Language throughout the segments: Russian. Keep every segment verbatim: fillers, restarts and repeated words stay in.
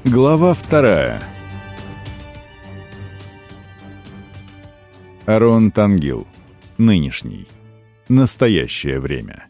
Глава вторая. Арон Тангил. Нынешний. Настоящее время.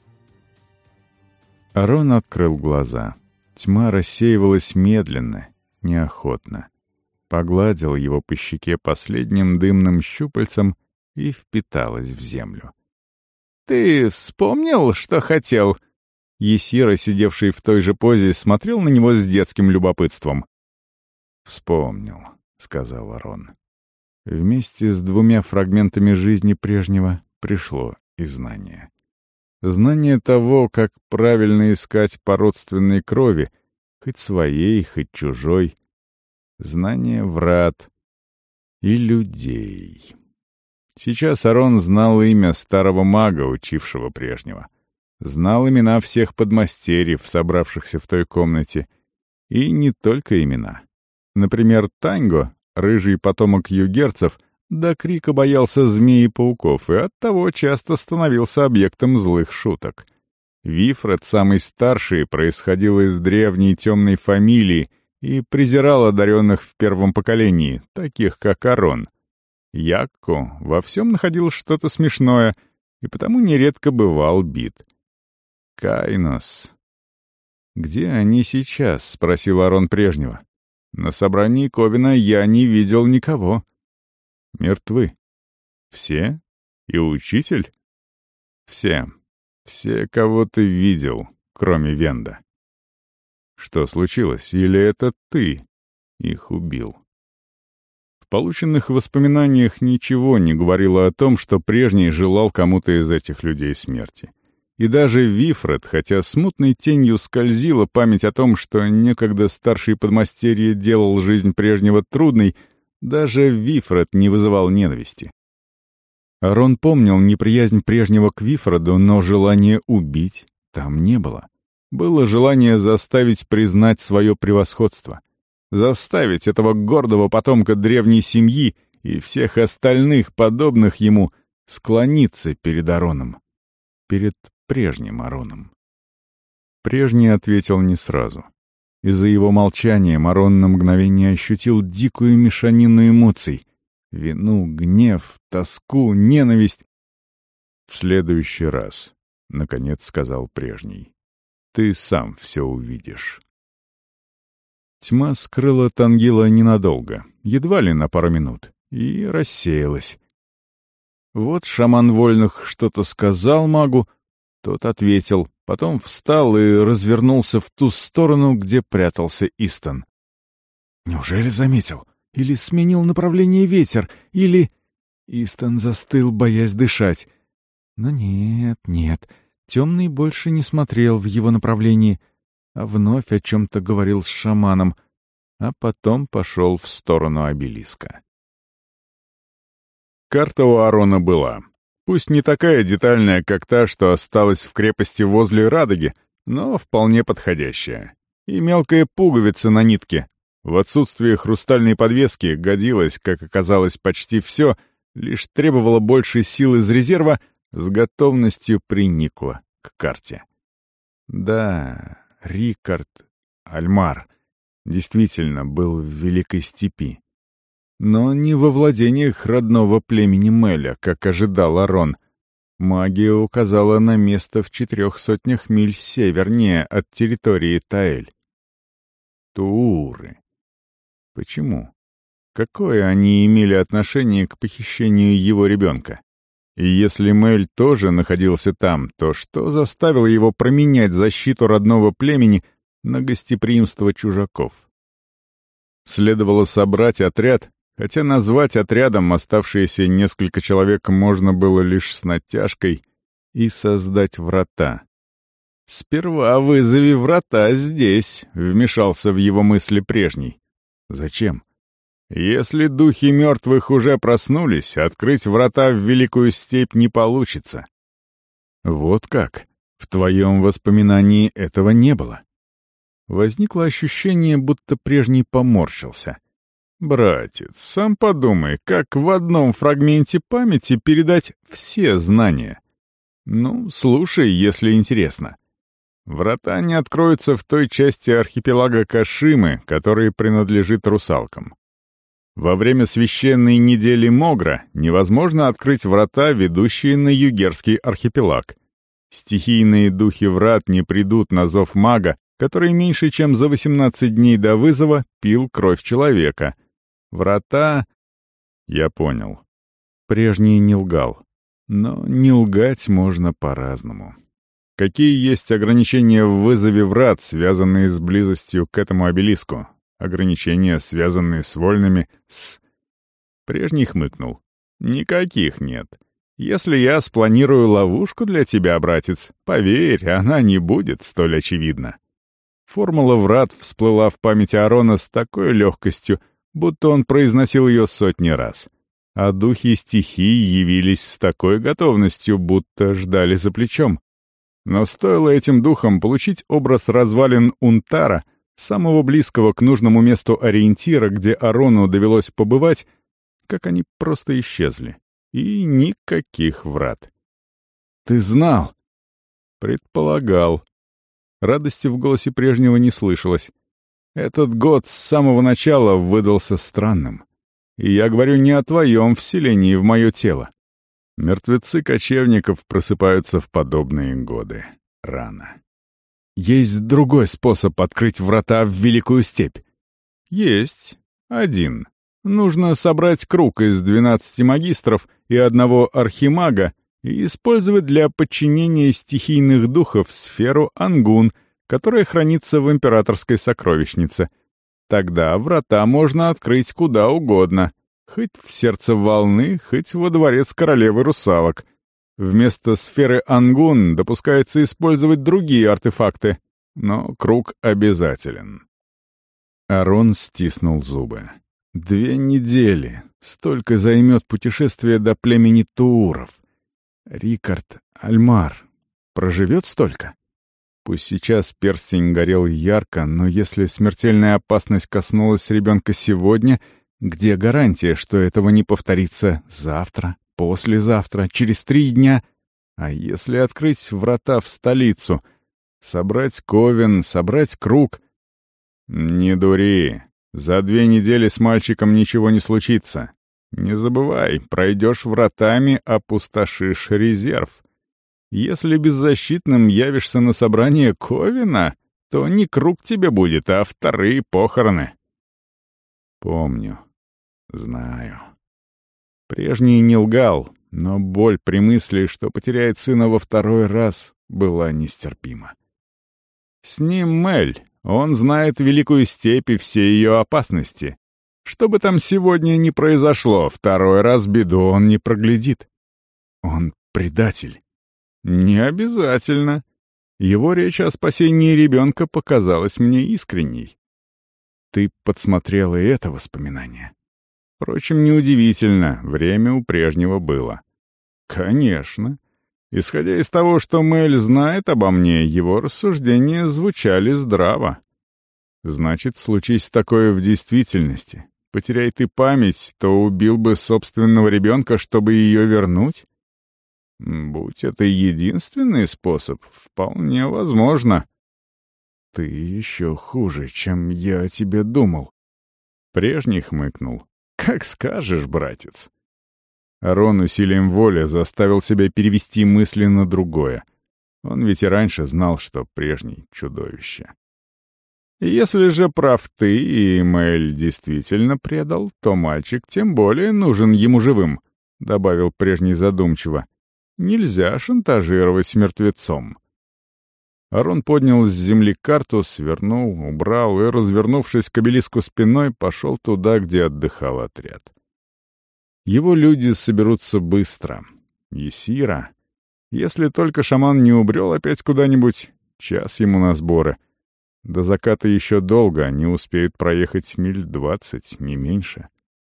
Арон открыл глаза. Тьма рассеивалась медленно, неохотно. Погладил его по щеке последним дымным щупальцем и впиталась в землю. «Ты вспомнил, что хотел?» Есира, сидевший в той же позе, смотрел на него с детским любопытством. «Вспомнил», — сказал Арон. Вместе с двумя фрагментами жизни прежнего пришло и знание. Знание того, как правильно искать по родственной крови, хоть своей, хоть чужой. Знание врат и людей. Сейчас Арон знал имя старого мага, учившего прежнего. Знал имена всех подмастерьев, собравшихся в той комнате. И не только имена. Например, Танго, рыжий потомок югерцев, до крика боялся змей и пауков и оттого часто становился объектом злых шуток. Вифред, самый старший, происходил из древней темной фамилии и презирал одаренных в первом поколении, таких как Арон. Якко во всем находил что-то смешное и потому нередко бывал бит. Кайнос. «Где они сейчас?» — спросил Арон прежнего. «На собрании Ковина я не видел никого». «Мертвы». «Все? И учитель?» «Все. Все, кого ты видел, кроме Венда». «Что случилось? Или это ты их убил?» В полученных воспоминаниях ничего не говорило о том, что прежний желал кому-то из этих людей смерти. И даже Вифред, хотя смутной тенью скользила память о том, что некогда старший подмастерье делал жизнь прежнего трудной, даже Вифред не вызывал ненависти. Арон помнил неприязнь прежнего к Вифреду, но желания убить там не было. Было желание заставить признать свое превосходство. Заставить этого гордого потомка древней семьи и всех остальных, подобных ему, склониться перед Ароном. Перед прежним Ароном. Прежний ответил не сразу. Из-за его молчания Арон на мгновение ощутил дикую мешанину эмоций. Вину, гнев, тоску, ненависть. «В следующий раз», — наконец сказал прежний, — «ты сам все увидишь». Тьма скрыла Тангила ненадолго, едва ли на пару минут, и рассеялась. Вот шаман вольных что-то сказал магу, тот ответил, потом встал и развернулся в ту сторону, где прятался Истон. Неужели заметил? Или сменил направление ветер? Или... Истон застыл, боясь дышать. Но нет, нет, темный больше не смотрел в его направлении, а вновь о чем-то говорил с шаманом, а потом пошел в сторону обелиска. Карта у Арона была. Пусть не такая детальная, как та, что осталась в крепости возле Радоги, но вполне подходящая. И мелкая пуговица на нитке. В отсутствие хрустальной подвески годилось, как оказалось, почти все, лишь требовало больше сил из резерва, с готовностью приникла к карте. Да, Рикард Альмар действительно был в Великой Степи. Но не во владениях родного племени Мэля, как ожидал Арон. Магия указала на место в четырех сотнях миль севернее от территории Таэль. Тууры. Почему? Какое они имели отношение к похищению его ребенка? И если Мэль тоже находился там, то что заставило его променять защиту родного племени на гостеприимство чужаков? Следовало собрать отряд, хотя назвать отрядом оставшиеся несколько человек можно было лишь с натяжкой, и создать врата. «Сперва вызови врата здесь», — вмешался в его мысли прежний. «Зачем? Если духи мертвых уже проснулись, открыть врата в Великую Степь не получится». «Вот как? В твоем воспоминании этого не было». Возникло ощущение, будто прежний поморщился. «Братец, сам подумай, как в одном фрагменте памяти передать все знания. Ну, слушай, если интересно. Врата не откроются в той части архипелага Кашимы, который принадлежит русалкам. Во время священной недели Могра невозможно открыть врата, ведущие на Югерский архипелаг. Стихийные духи врат не придут на зов мага, который меньше чем за восемнадцать дней до вызова пил кровь человека. Врата... Я понял. Прежний не лгал. Но не лгать можно по-разному. Какие есть ограничения в вызове врат, связанные с близостью к этому обелиску? Ограничения, связанные с вольными, с... Прежний хмыкнул. Никаких нет. Если я спланирую ловушку для тебя, братец, поверь, она не будет столь очевидна. Формула врат всплыла в памяти Арона с такой легкостью, будто он произносил ее сотни раз. А духи стихий явились с такой готовностью, будто ждали за плечом. Но стоило этим духам получить образ развалин Унтара, самого близкого к нужному месту ориентира, где Арону довелось побывать, как они просто исчезли. И никаких врат. «Ты знал?» «Предполагал». Радости в голосе прежнего не слышалось. «Этот год с самого начала выдался странным. И я говорю не о твоем вселении в мое тело. Мертвецы кочевников просыпаются в подобные годы. Рано. Есть другой способ открыть врата в Великую Степь. Есть. Один. Нужно собрать круг из двенадцати магистров и одного архимага и использовать для подчинения стихийных духов сферу Ангун, которая хранится в императорской сокровищнице. Тогда врата можно открыть куда угодно. Хоть в сердце волны, хоть во дворец королевы русалок. Вместо сферы Ангун допускается использовать другие артефакты, но круг обязателен. Арон стиснул зубы. Две недели. Столько займет путешествие до племени Тууров. Рикард, Альмар, проживет столько? Пусть сейчас перстень горел ярко, но если смертельная опасность коснулась ребенка сегодня, где гарантия, что этого не повторится завтра, послезавтра, через три дня? А если открыть врата в столицу, собрать ковен, собрать круг? Не дури. За две недели с мальчиком ничего не случится. Не забывай, пройдешь вратами, опустошишь резерв. Если беззащитным явишься на собрание ковена, то не круг тебе будет, а вторые похороны. Помню. Знаю. Прежний не лгал, но боль при мысли, что потеряет сына во второй раз, была нестерпима. С ним Мель, он знает Великую Степь и все ее опасности. Что бы там сегодня ни произошло, второй раз беду он не проглядит. Он предатель. Не обязательно. Его речь о спасении ребенка показалась мне искренней. Ты подсмотрела и это воспоминание. Впрочем, неудивительно, время у прежнего было. Конечно. Исходя из того, что Мэль знает обо мне, его рассуждения звучали здраво. Значит, случись такое в действительности, потеряй ты память, то убил бы собственного ребенка, чтобы ее вернуть? Будь это единственный способ, вполне возможно. Ты еще хуже, чем я о тебе думал. Прежний хмыкнул. Как скажешь, братец. Арон усилием воли заставил себя перевести мысли на другое. Он ведь и раньше знал, что прежний — чудовище. Если же прав ты, и Мэль действительно предал, то мальчик тем более нужен ему живым, — добавил прежний задумчиво. Нельзя шантажировать мертвецом. Арон поднял с земли карту, свернул, убрал и, развернувшись к обелиску спиной, пошел туда, где отдыхал отряд. Его люди соберутся быстро. Есира. Если только шаман не убрел опять куда-нибудь, час ему на сборы. До заката еще долго, они успеют проехать миль двадцать, не меньше.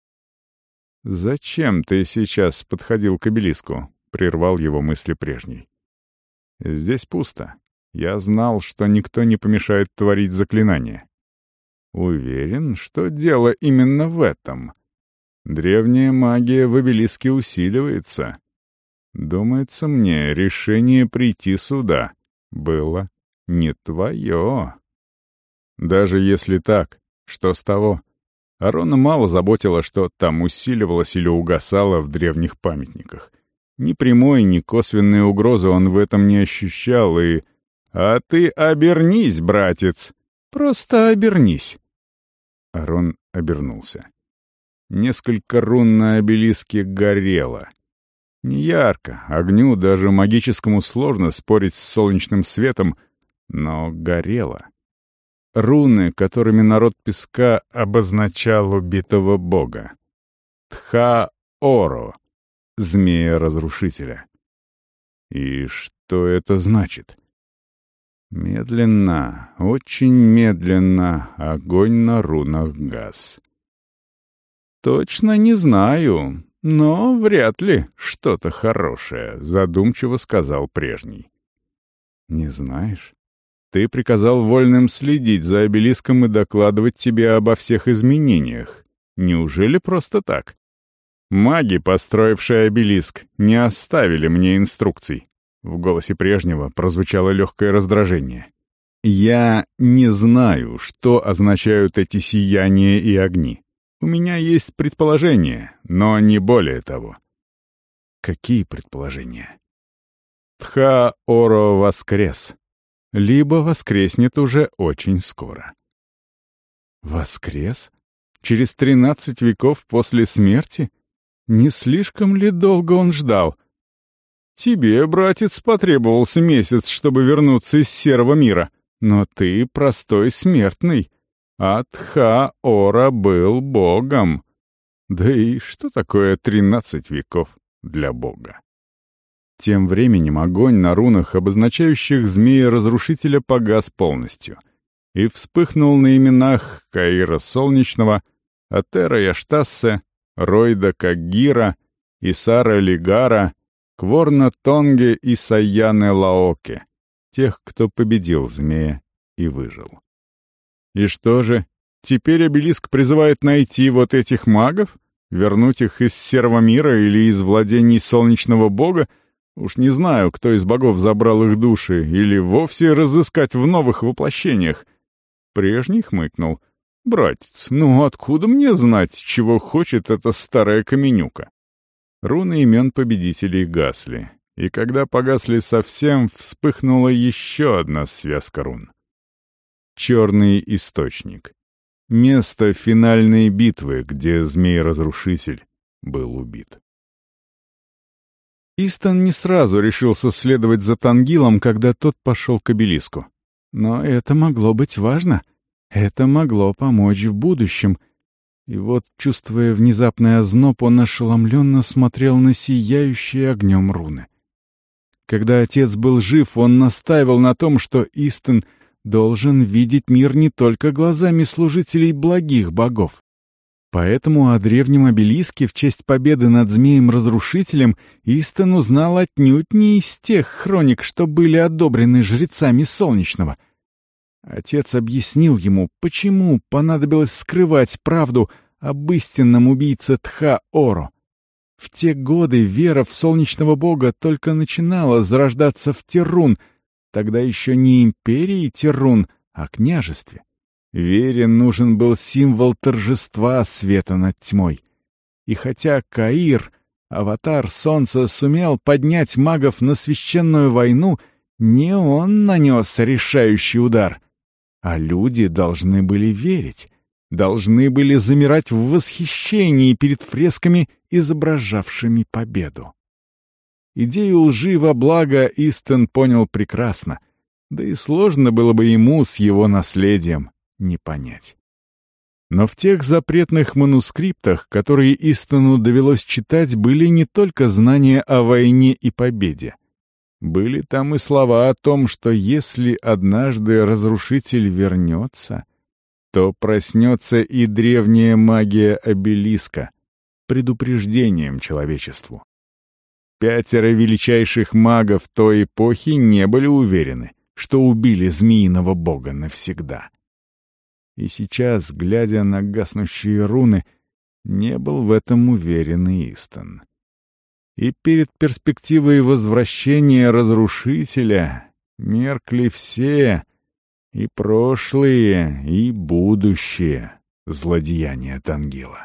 «Зачем ты сейчас подходил к обелиску?» — прервал его мысли прежний. «Здесь пусто. Я знал, что никто не помешает творить заклинание. Уверен, что дело именно в этом. Древняя магия в обелиске усиливается. Думается мне, решение прийти сюда было не твое. Даже если так, что с того? Арона мало заботило, что там усиливалось или угасало в древних памятниках. Ни прямой, ни косвенной угрозы он в этом не ощущал, и... «А ты обернись, братец! Просто обернись!» Арон обернулся. Несколько рун на обелиске горело. Не ярко, огню, даже магическому сложно спорить с солнечным светом, но горело. Руны, которыми народ песка обозначал убитого бога. Тха-Оро, змея-разрушителя. И что это значит? Медленно, очень медленно огонь на рунах гас. «Точно не знаю, но вряд ли что-то хорошее», — задумчиво сказал прежний. «Не знаешь? Ты приказал вольным следить за обелиском и докладывать тебе обо всех изменениях. Неужели просто так? Маги, построившие обелиск, не оставили мне инструкций». В голосе прежнего прозвучало легкое раздражение. «Я не знаю, что означают эти сияния и огни. У меня есть предположения, но не более того». «Какие предположения?» «Тха-Оро воскрес. Либо воскреснет уже очень скоро». «Воскрес? Через тринадцать веков после смерти? Не слишком ли долго он ждал?» «Тебе, братец, потребовался месяц, чтобы вернуться из серого мира, но ты простой смертный, а Тха-Оро был богом. Да и что такое тринадцать веков для бога?» Тем временем огонь на рунах, обозначающих змея-разрушителя, погас полностью и вспыхнул на именах Каира Солнечного, Атера Яштассе, Ройда Кагира, Исара Лигара, Кворна Тонге и Саяне Лаоке, тех, кто победил змея и выжил. И что же, теперь обелиск призывает найти вот этих магов? Вернуть их из серого мира или из владений солнечного бога? Уж не знаю, кто из богов забрал их души, или вовсе разыскать в новых воплощениях. Прежний хмыкнул. «Братец, ну откуда мне знать, чего хочет эта старая каменюка?» Руны имен победителей гасли, и когда погасли совсем, вспыхнула еще одна связка рун. Черный источник. Место финальной битвы, где змей-разрушитель был убит. Истон не сразу решился следовать за Тангилом, когда тот пошел к обелиску. Но это могло быть важно. Это могло помочь в будущем. И вот, чувствуя внезапный озноб, он ошеломленно смотрел на сияющие огнем руны. Когда отец был жив, он настаивал на том, что Истон должен видеть мир не только глазами служителей благих богов. Поэтому о древнем обелиске в честь победы над змеем-разрушителем Истон узнал отнюдь не из тех хроник, что были одобрены жрецами Солнечного. Отец объяснил ему, почему понадобилось скрывать правду об истинном убийце Тха-Оро. В те годы вера в солнечного бога только начинала зарождаться в Террун, тогда еще не империи Террун, а княжестве. Вере нужен был символ торжества света над тьмой. И хотя Каир, аватар солнца, сумел поднять магов на священную войну, не он нанес решающий удар, а люди должны были верить, должны были замирать в восхищении перед фресками, изображавшими победу. Идею лжи во благо Истон понял прекрасно, да и сложно было бы ему с его наследием не понять. Но в тех запретных манускриптах, которые Истону довелось читать, были не только знания о войне и победе. Были там и слова о том, что если однажды разрушитель вернется, то проснется и древняя магия обелиска, предупреждением человечеству. Пятеро величайших магов той эпохи не были уверены, что убили змеиного бога навсегда. И сейчас, глядя на гаснущие руны, не был в этом уверен и Истон. И перед перспективой возвращения разрушителя Меркли все, и прошлые, и будущее злодеяния Тангила.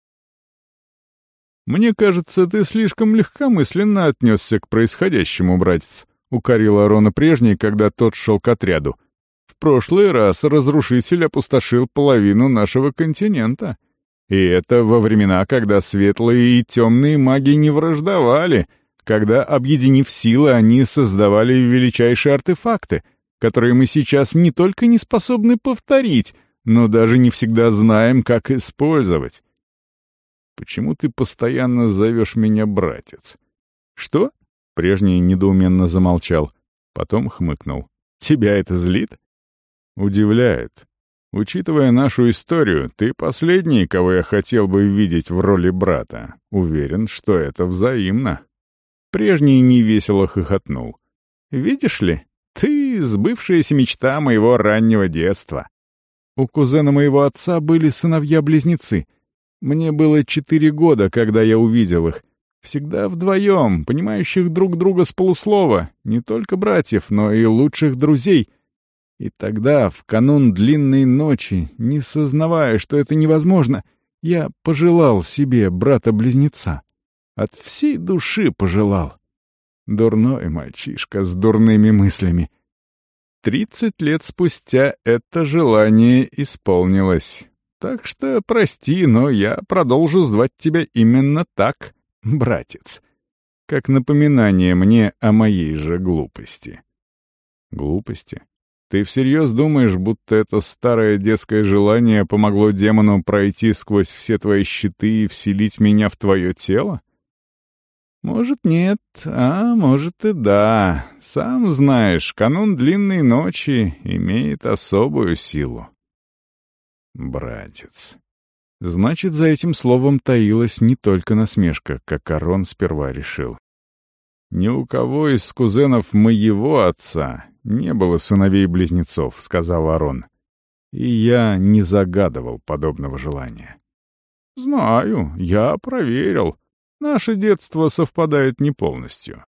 «Мне кажется, ты слишком легкомысленно отнесся к происходящему, братец», — укорил Арона прежний, когда тот шел к отряду. «В прошлый раз разрушитель опустошил половину нашего континента. И это во времена, когда светлые и темные маги не враждовали, когда, объединив силы, они создавали величайшие артефакты, которые мы сейчас не только не способны повторить, но даже не всегда знаем, как использовать. Почему ты постоянно зовешь меня братец?» «Что?» — прежний недоуменно замолчал, потом хмыкнул. «Тебя это злит?» «Удивляет. Учитывая нашу историю, ты последний, кого я хотел бы видеть в роли брата. Уверен, что это взаимно». Прежний невесело хохотнул. «Видишь ли, ты сбывшаяся мечта моего раннего детства. У кузена моего отца были сыновья-близнецы. Мне было четыре года, когда я увидел их. Всегда вдвоем, понимающих друг друга с полуслова, не только братьев, но и лучших друзей. И тогда, в канун длинной ночи, не сознавая, что это невозможно, я пожелал себе брата-близнеца. От всей души пожелал. Дурной мальчишка с дурными мыслями. Тридцать лет спустя это желание исполнилось. Так что прости, но я продолжу звать тебя именно так, братец. Как напоминание мне о моей же глупости». «Глупости? Ты всерьез думаешь, будто это старое детское желание помогло демону пройти сквозь все твои щиты и вселить меня в твое тело?» «Может, нет, а может и да. Сам знаешь, канун длинной ночи имеет особую силу». «Братец». Значит, за этим словом таилась не только насмешка, как Арон сперва решил. «Ни у кого из кузенов моего отца не было сыновей-близнецов», — сказал Арон. «И я не загадывал подобного желания». «Знаю, я проверил. Наше детство совпадает не полностью».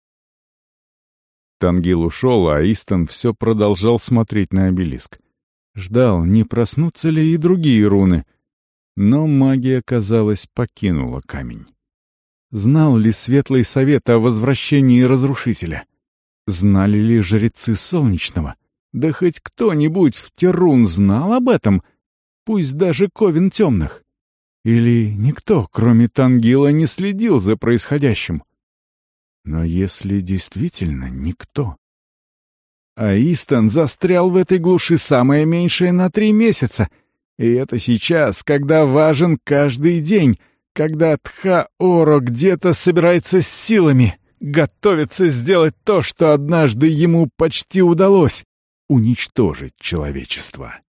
Тангил ушел, а Истон все продолжал смотреть на обелиск. Ждал, не проснутся ли и другие руны. Но магия, казалось, покинула камень. Знал ли Светлый Совет о возвращении Разрушителя? Знали ли жрецы Солнечного? Да хоть кто-нибудь в Терун знал об этом? Пусть даже Ковен Темных. Или никто, кроме Тангила, не следил за происходящим? Но если действительно никто... А Истон застрял в этой глуши самое меньшее на три месяца. И это сейчас, когда важен каждый день, когда Тха-Оро где-то собирается с силами, готовится сделать то, что однажды ему почти удалось — уничтожить человечество.